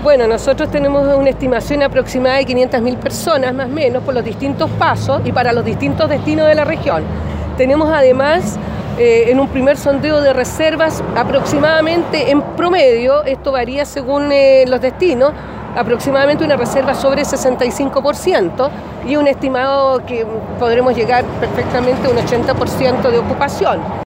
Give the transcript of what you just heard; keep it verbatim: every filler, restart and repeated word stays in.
Bueno, nosotros tenemos una estimación aproximada de quinientas mil personas, más o menos, por los distintos pasos y para los distintos destinos de la región. Tenemos además, eh, en un primer sondeo de reservas, aproximadamente en promedio, esto varía según eh, los destinos, aproximadamente una reserva sobre sesenta y cinco por ciento y un estimado que podremos llegar perfectamente a un ochenta por ciento de ocupación.